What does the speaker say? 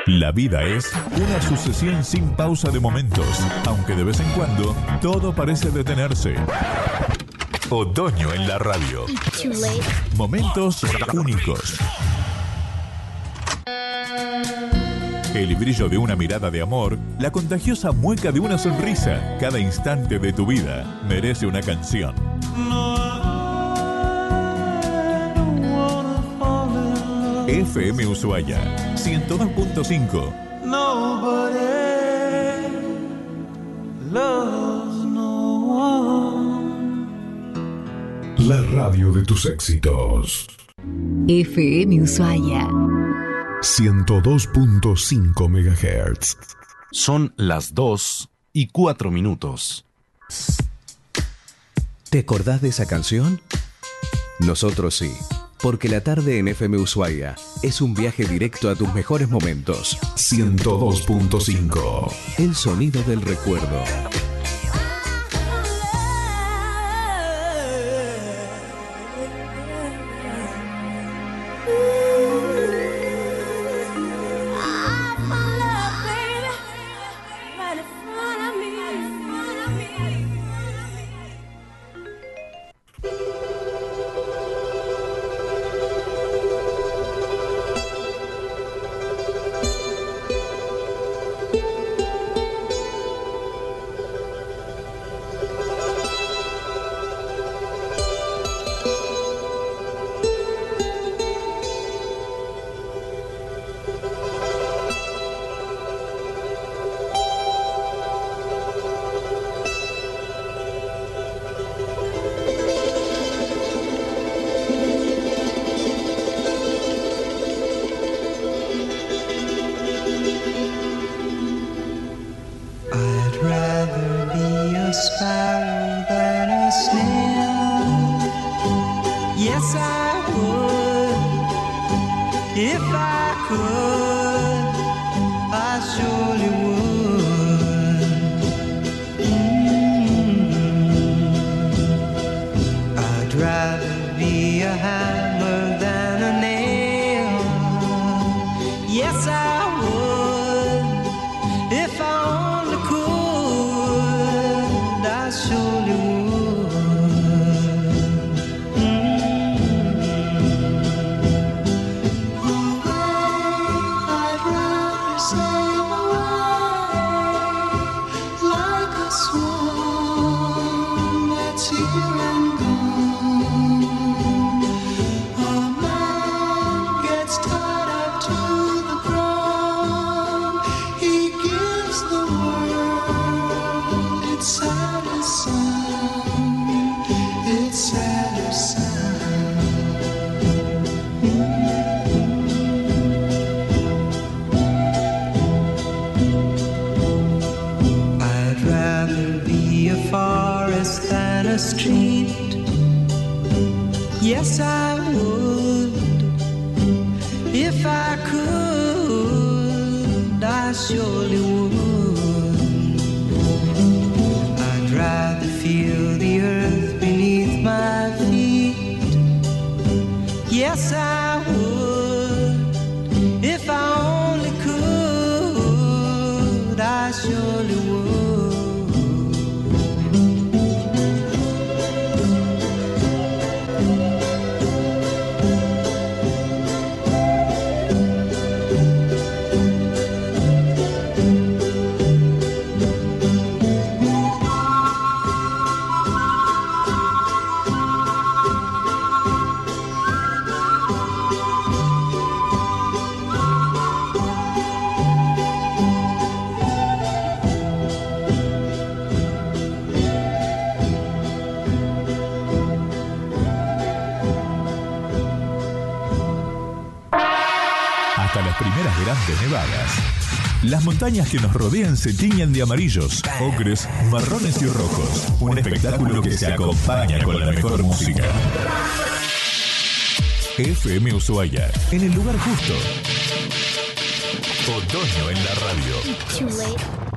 La vida es una sucesión sin pausa de momentos, aunque de vez en cuando todo parece detenerse. Otoño en la radio. Momentos únicos. El brillo de una mirada de amor, la contagiosa mueca de una sonrisa, cada instante de tu vida merece una canción. FM Ushuaia 102.5. La radio de tus éxitos. FM Ushuaia 102.5 MHz. Son las 2:04. ¿Te acordás de esa canción? Nosotros sí, porque la tarde en FM Ushuaia es un viaje directo a tus mejores momentos. 102.5. El sonido del recuerdo. Las montañas que nos rodean se tiñen de amarillos, ocres, marrones y rojos. Un espectáculo que se acompaña con la mejor música. FM Ushuaia, en el lugar justo. Otoño en la radio.